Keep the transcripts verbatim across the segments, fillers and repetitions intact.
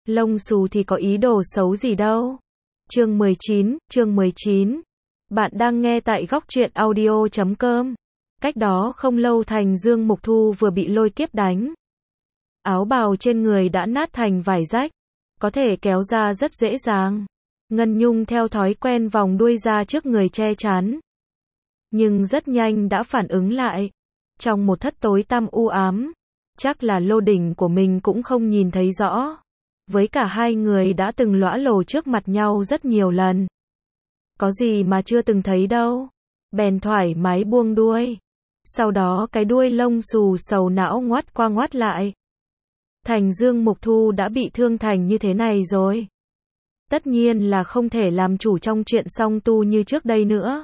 Lông xù thì có ý đồ xấu gì đâu. Chương mười chín, chương mười chín. Bạn đang nghe tại góc truyện audio chấm com. Cách đó không lâu Thành Dương Mục Thu vừa bị lôi kiếp đánh. Áo bào trên người đã nát thành vài rách, có thể kéo ra rất dễ dàng. Ngân Nhung theo thói quen vòng đuôi ra trước người che chắn. Nhưng rất nhanh đã phản ứng lại. Trong một thất tối tăm u ám, chắc là lô đỉnh của mình cũng không nhìn thấy rõ. Với cả hai người đã từng lõa lồ trước mặt nhau rất nhiều lần. Có gì mà chưa từng thấy đâu. Bèn thoải mái buông đuôi. Sau đó cái đuôi lông xù sầu não ngoắt qua ngoắt lại. Thành Dương Mục Thu đã bị thương thành như thế này rồi. Tất nhiên là không thể làm chủ trong chuyện song tu như trước đây nữa.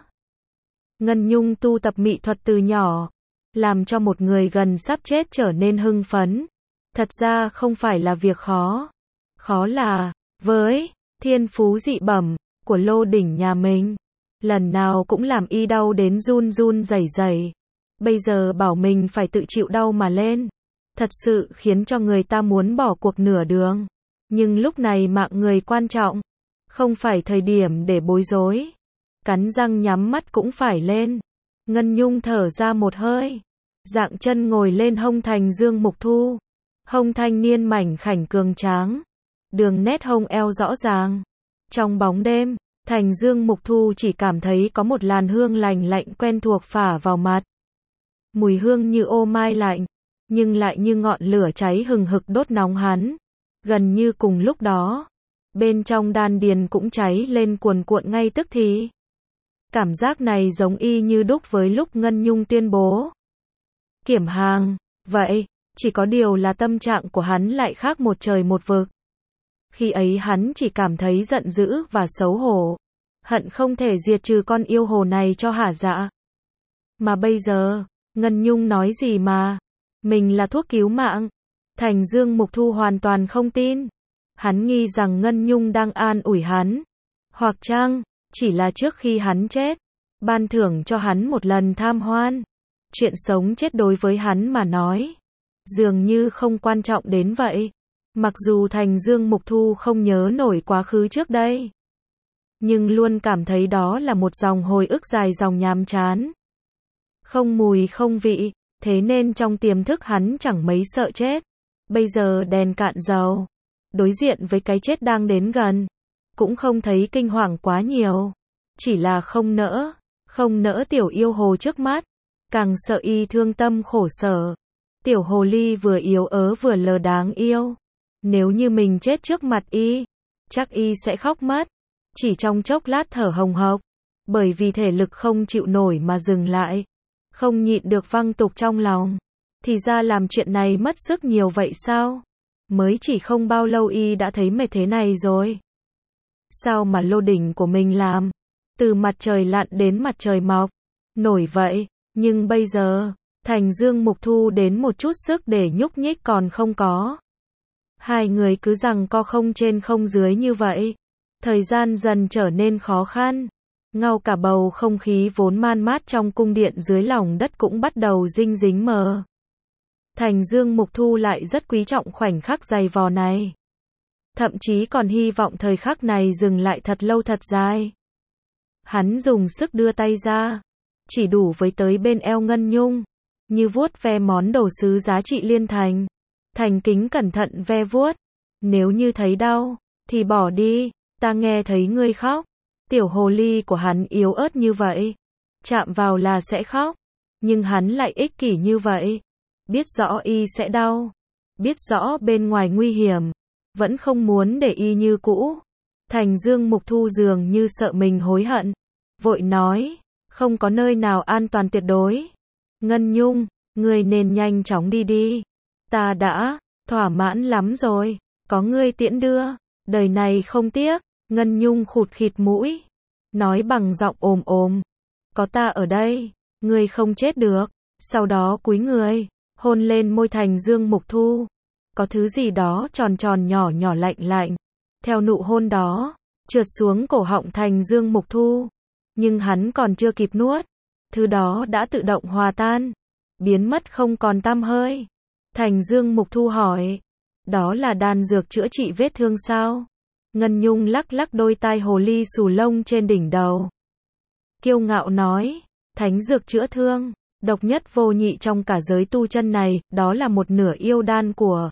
Ngân Nhung tu tập mỹ thuật từ nhỏ, làm cho một người gần sắp chết trở nên hưng phấn. Thật ra không phải là việc khó. Khó là, với thiên phú dị bẩm của lô đỉnh nhà mình, lần nào cũng làm y đau đến run run rẩy rẩy. Bây giờ bảo mình phải tự chịu đau mà lên, thật sự khiến cho người ta muốn bỏ cuộc nửa đường. Nhưng lúc này mạng người quan trọng, không phải thời điểm để bối rối. Cắn răng nhắm mắt cũng phải lên. Ngân Nhung thở ra một hơi, dạng chân ngồi lên hông Thành Dương Mục Thu. Hông thanh niên mảnh khảnh cường tráng, đường nét hông eo rõ ràng. Trong bóng đêm, Thành Dương Mục Thu chỉ cảm thấy có một làn hương lành lạnh quen thuộc phả vào mặt. Mùi hương như ô mai lạnh, nhưng lại như ngọn lửa cháy hừng hực đốt nóng hắn. Gần như cùng lúc đó, bên trong đan điền cũng cháy lên cuồn cuộn ngay tức thì. Cảm giác này giống y như đúc với lúc Ngân Nhung tuyên bố kiểm hàng. Vậy, chỉ có điều là tâm trạng của hắn lại khác một trời một vực. Khi ấy hắn chỉ cảm thấy giận dữ và xấu hổ, hận không thể diệt trừ con yêu hồ này cho hả dạ. Mà bây giờ, Ngân Nhung nói gì mà mình là thuốc cứu mạng? Thành Dương Mục Thu hoàn toàn không tin. Hắn nghi rằng Ngân Nhung đang an ủi hắn, hoặc chăng chỉ là trước khi hắn chết, ban thưởng cho hắn một lần tham hoan. Chuyện sống chết đối với hắn mà nói, dường như không quan trọng đến vậy. Mặc dù Thành Dương Mục Thu không nhớ nổi quá khứ trước đây, nhưng luôn cảm thấy đó là một dòng hồi ức dài dòng nhàm chán, không mùi không vị, thế nên trong tiềm thức hắn chẳng mấy sợ chết. Bây giờ đèn cạn dầu, đối diện với cái chết đang đến gần, cũng không thấy kinh hoàng quá nhiều, chỉ là không nỡ, không nỡ tiểu yêu hồ trước mắt, càng sợ y thương tâm khổ sở. Tiểu hồ ly vừa yếu ớt vừa lờ đáng yêu, nếu như mình chết trước mặt y, chắc y sẽ khóc mất. Chỉ trong chốc lát thở hồng hộc, bởi vì thể lực không chịu nổi mà dừng lại, không nhịn được văng tục trong lòng. Thì ra làm chuyện này mất sức nhiều vậy sao? Mới chỉ không bao lâu y đã thấy mệt thế này rồi. Sao mà lô đỉnh của mình làm từ mặt trời lặn đến mặt trời mọc nổi vậy, nhưng bây giờ Thành Dương Mục Thu đến một chút sức để nhúc nhích còn không có. Hai người cứ giằng co không trên không dưới như vậy. Thời gian dần trở nên khó khăn. Ngao cả bầu không khí vốn man mát trong cung điện dưới lòng đất cũng bắt đầu dinh dính mờ. Thành Dương Mục Thu lại rất quý trọng khoảnh khắc dày vò này. Thậm chí còn hy vọng thời khắc này dừng lại thật lâu thật dài. Hắn dùng sức đưa tay ra, chỉ đủ với tới bên eo Ngân Nhung, như vuốt ve món đồ sứ giá trị liên thành. Thành kính cẩn thận ve vuốt. Nếu như thấy đau, thì bỏ đi, ta nghe thấy ngươi khóc. Tiểu hồ ly của hắn yếu ớt như vậy, chạm vào là sẽ khóc. Nhưng hắn lại ích kỷ như vậy, biết rõ y sẽ đau, biết rõ bên ngoài nguy hiểm, vẫn không muốn để y như cũ. Thành Dương Mục Thu dường như sợ mình hối hận, vội nói, không có nơi nào an toàn tuyệt đối. Ngân Nhung, ngươi nên nhanh chóng đi đi. Ta đã thỏa mãn lắm rồi, có ngươi tiễn đưa, đời này không tiếc. Ngân Nhung khụt khịt mũi, nói bằng giọng ồm ồm, có ta ở đây, ngươi không chết được. Sau đó cúi người, hôn lên môi Thành Dương Mục Thu. Có thứ gì đó tròn tròn nhỏ nhỏ lạnh lạnh, theo nụ hôn đó, trượt xuống cổ họng Thành Dương Mục Thu. Nhưng hắn còn chưa kịp nuốt, thứ đó đã tự động hòa tan, biến mất không còn tăm hơi. Thành Dương Mục Thu hỏi, Đó là đan dược chữa trị vết thương sao? Ngân Nhung lắc lắc đôi tai hồ ly xù lông trên đỉnh đầu. Kiêu ngạo nói, thánh dược chữa thương, độc nhất vô nhị trong cả giới tu chân này, đó là một nửa yêu đan của.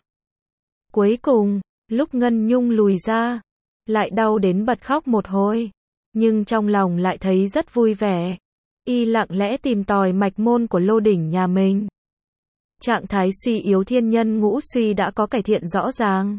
Cuối cùng, lúc Ngân Nhung lùi ra, lại đau đến bật khóc một hồi, nhưng trong lòng lại thấy rất vui vẻ. Y lặng lẽ tìm tòi mạch môn của lô đỉnh nhà mình. Trạng thái suy yếu thiên nhân ngũ suy đã có cải thiện rõ ràng.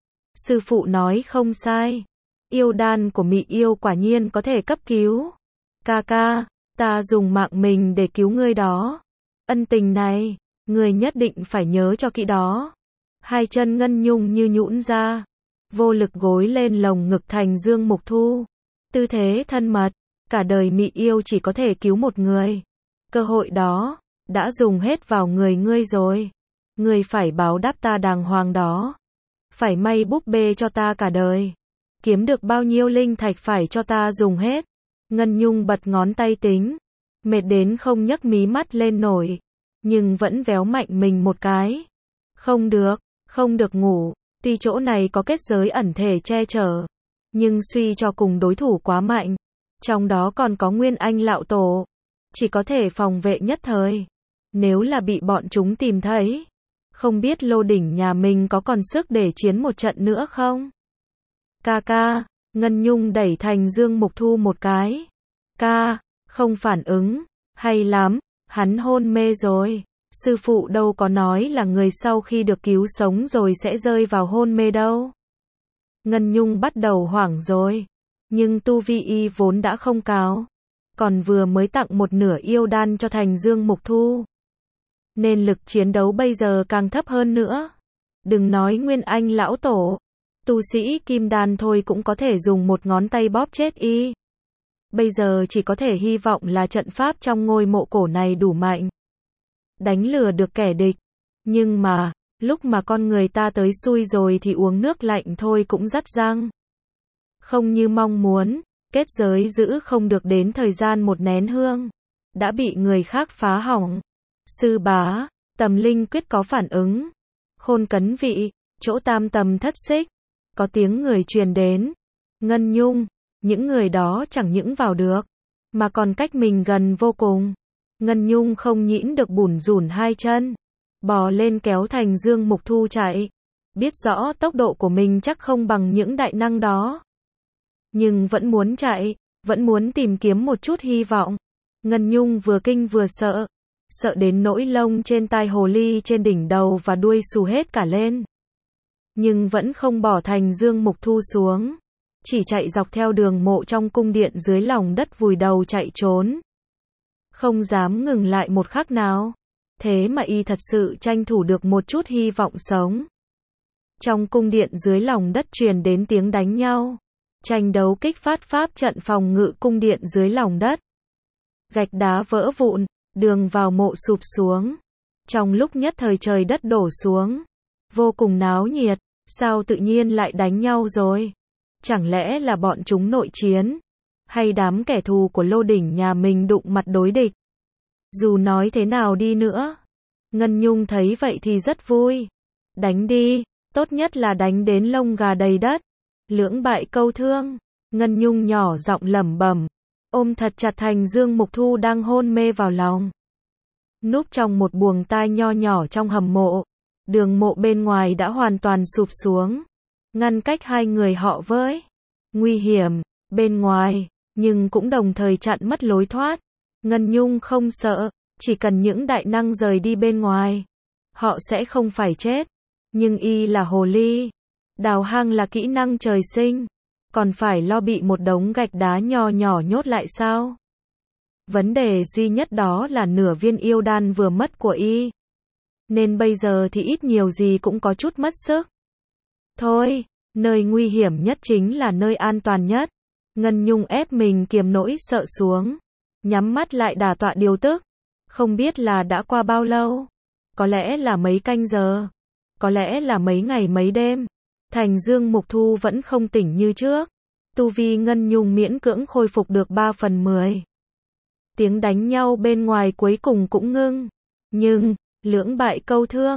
Sư phụ nói không sai. Yêu đan của Mị yêu quả nhiên có thể cấp cứu. Ca ca, ta dùng mạng mình để cứu ngươi đó. Ân tình này, ngươi nhất định phải nhớ cho kỹ đó. Hai chân Ngân Nhung như nhũn ra, vô lực gối lên lồng ngực Thành Dương Mục Thu. Tư thế thân mật, cả đời Mị yêu chỉ có thể cứu một người. Cơ hội đó đã dùng hết vào người ngươi rồi. Ngươi phải báo đáp ta đàng hoàng đó. Phải may búp bê cho ta cả đời. Kiếm được bao nhiêu linh thạch phải cho ta dùng hết. Ngân Nhung bật ngón tay tính, mệt đến không nhấc mí mắt lên nổi, nhưng vẫn véo mạnh mình một cái. Không được, không được ngủ, tuy chỗ này có kết giới ẩn thể che chở, nhưng suy cho cùng đối thủ quá mạnh, trong đó còn có Nguyên Anh lão tổ, chỉ có thể phòng vệ nhất thời. Nếu là bị bọn chúng tìm thấy, không biết lô đỉnh nhà mình có còn sức để chiến một trận nữa không? Ca ca, Ngân Nhung đẩy Thành Dương Mục Thu một cái. Ca, không phản ứng, hay lắm, hắn hôn mê rồi. Sư phụ đâu có nói là người sau khi được cứu sống rồi sẽ rơi vào hôn mê đâu. Ngân Nhung bắt đầu hoảng rồi, nhưng tu vi y vốn đã không cao, còn vừa mới tặng một nửa yêu đan cho Thành Dương Mục Thu, nên lực chiến đấu bây giờ càng thấp hơn nữa. Đừng nói Nguyên Anh lão tổ, tu sĩ kim đan thôi cũng có thể dùng một ngón tay bóp chết y. Bây giờ chỉ có thể hy vọng là trận pháp trong ngôi mộ cổ này đủ mạnh, đánh lừa được kẻ địch. Nhưng mà, lúc mà con người ta tới xui rồi thì uống nước lạnh thôi cũng rắt răng. Không như mong muốn, kết giới giữ không được đến thời gian một nén hương, đã bị người khác phá hỏng. Sư bá, Tầm Linh Quyết có phản ứng. Khôn Cấn Vị, chỗ tam tầm thất xích, có tiếng người truyền đến. Ngân Nhung, những người đó chẳng những vào được, mà còn cách mình gần vô cùng. Ngân Nhung không nhịn được bủn rủn hai chân, bò lên kéo Thành Dương Mục Thu chạy. Biết rõ tốc độ của mình chắc không bằng những đại năng đó, nhưng vẫn muốn chạy, vẫn muốn tìm kiếm một chút hy vọng. Ngân Nhung vừa kinh vừa sợ, sợ đến nỗi lông trên tai hồ ly trên đỉnh đầu và đuôi xù hết cả lên. Nhưng vẫn không bỏ Thành Dương Mục Thu xuống, chỉ chạy dọc theo đường mộ trong cung điện dưới lòng đất vùi đầu chạy trốn. Không dám ngừng lại một khắc nào. Thế mà y thật sự tranh thủ được một chút hy vọng sống. Trong cung điện dưới lòng đất truyền đến tiếng đánh nhau. Tranh đấu kích phát pháp trận phòng ngự cung điện dưới lòng đất. Gạch đá vỡ vụn, đường vào mộ sụp xuống. Trong lúc nhất thời trời đất đổ xuống, vô cùng náo nhiệt. Sao tự nhiên lại đánh nhau rồi? Chẳng lẽ là bọn chúng nội chiến? Hay đám kẻ thù của lô đỉnh nhà mình đụng mặt đối địch? Dù nói thế nào đi nữa, Ngân Nhung thấy vậy thì rất vui. Đánh đi, tốt nhất là đánh đến lông gà đầy đất. Lưỡng bại câu thương, Ngân Nhung nhỏ giọng lẩm bẩm, ôm thật chặt Thành Dương Mục Thu đang hôn mê vào lòng. Núp trong một buồng tai nho nhỏ trong hầm mộ, đường mộ bên ngoài đã hoàn toàn sụp xuống, ngăn cách hai người họ với nguy hiểm bên ngoài, nhưng cũng đồng thời chặn mất lối thoát. Ngân Nhung không sợ, chỉ cần những đại năng rời đi bên ngoài, họ sẽ không phải chết. Nhưng y là hồ ly, đào hang là kỹ năng trời sinh, còn phải lo bị một đống gạch đá nho nhỏ nhốt lại sao? Vấn đề duy nhất đó là nửa viên yêu đan vừa mất của y, nên bây giờ thì ít nhiều gì cũng có chút mất sức. Thôi, nơi nguy hiểm nhất chính là nơi an toàn nhất. Ngân Nhung ép mình kiềm nỗi sợ xuống, nhắm mắt lại đả tọa điều tức. Không biết là đã qua bao lâu, có lẽ là mấy canh giờ, có lẽ là mấy ngày mấy đêm. Thành Dương Mục Thu vẫn không tỉnh như trước. Tu vi Ngân Nhung miễn cưỡng khôi phục được ba phần mười. Tiếng đánh nhau bên ngoài cuối cùng cũng ngưng, nhưng lưỡng bại câu thương,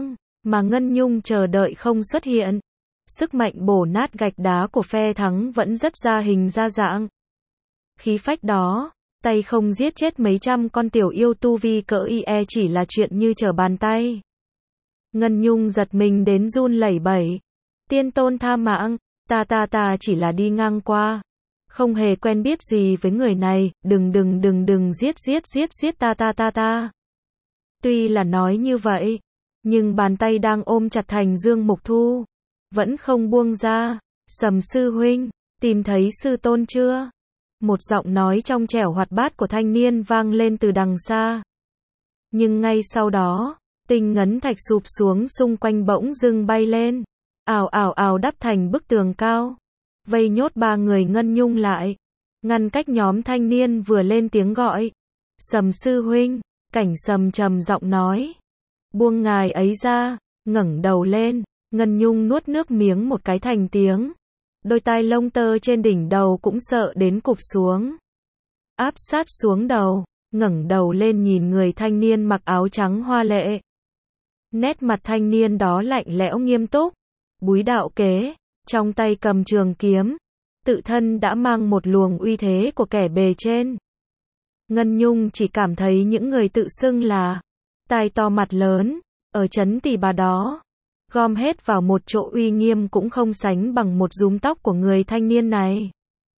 mà Ngân Nhung chờ đợi không xuất hiện. Sức mạnh bổ nát gạch đá của phe thắng vẫn rất ra hình ra dạng. Khí phách đó, tay không giết chết mấy trăm con tiểu yêu tu vi cỡ i e chỉ là chuyện như trở bàn tay. Ngân Nhung giật mình đến run lẩy bẩy. Tiên tôn tha mạng, ta ta ta chỉ là đi ngang qua. Không hề quen biết gì với người này, đừng đừng đừng đừng giết giết giết giết ta ta ta ta. Tuy là nói như vậy, nhưng bàn tay đang ôm chặt Thành Dương Mục Thu vẫn không buông ra. Sầm sư huynh, tìm thấy sư tôn chưa? Một giọng nói trong trẻo hoạt bát của thanh niên vang lên từ đằng xa. Nhưng ngay sau đó, tinh ngấn thạch sụp xuống xung quanh bỗng dưng bay lên, ào ào ào đắp thành bức tường cao, vây nhốt ba người Ngân Nhung lại, ngăn cách nhóm thanh niên vừa lên tiếng gọi. Sầm sư huynh, Cảnh Sầm trầm giọng nói. Buông ngài ấy ra, ngẩng đầu lên, Ngân Nhung nuốt nước miếng một cái thành tiếng. Đôi tai lông tơ trên đỉnh đầu cũng sợ đến cụp xuống. Áp sát xuống đầu, ngẩng đầu lên nhìn người thanh niên mặc áo trắng hoa lệ. Nét mặt thanh niên đó lạnh lẽo nghiêm túc, búi đạo kế, trong tay cầm trường kiếm, tự thân đã mang một luồng uy thế của kẻ bề trên. Ngân Nhung chỉ cảm thấy những người tự xưng là tai to mặt lớn, ở trấn Tỷ Bà đó, gom hết vào một chỗ uy nghiêm cũng không sánh bằng một rúm tóc của người thanh niên này.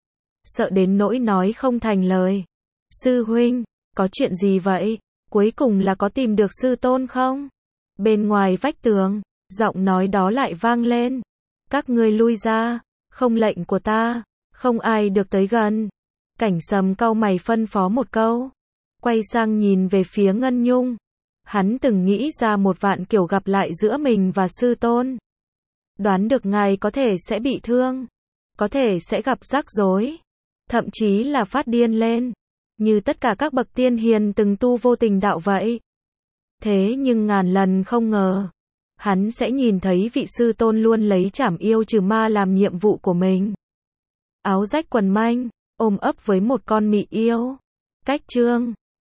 Sợ đến nỗi nói không thành lời. Sư huynh, có chuyện gì vậy? Cuối cùng là có tìm được sư tôn không? Bên ngoài vách tường, giọng nói đó lại vang lên. Các ngươi lui ra, không lệnh của ta, không ai được tới gần. Cảnh Sầm cau mày phân phó một câu, quay sang nhìn về phía Ngân Nhung. Hắn từng nghĩ ra một vạn kiểu gặp lại giữa mình và sư tôn. Đoán được ngài có thể sẽ bị thương, có thể sẽ gặp rắc rối, thậm chí là phát điên lên, như tất cả các bậc tiên hiền từng tu vô tình đạo vậy. Thế nhưng ngàn lần không ngờ, hắn sẽ nhìn thấy vị sư tôn luôn lấy trảm yêu trừ ma làm nhiệm vụ của mình. Áo rách quần manh, ôm ấp với một con mị yêu. Cách chương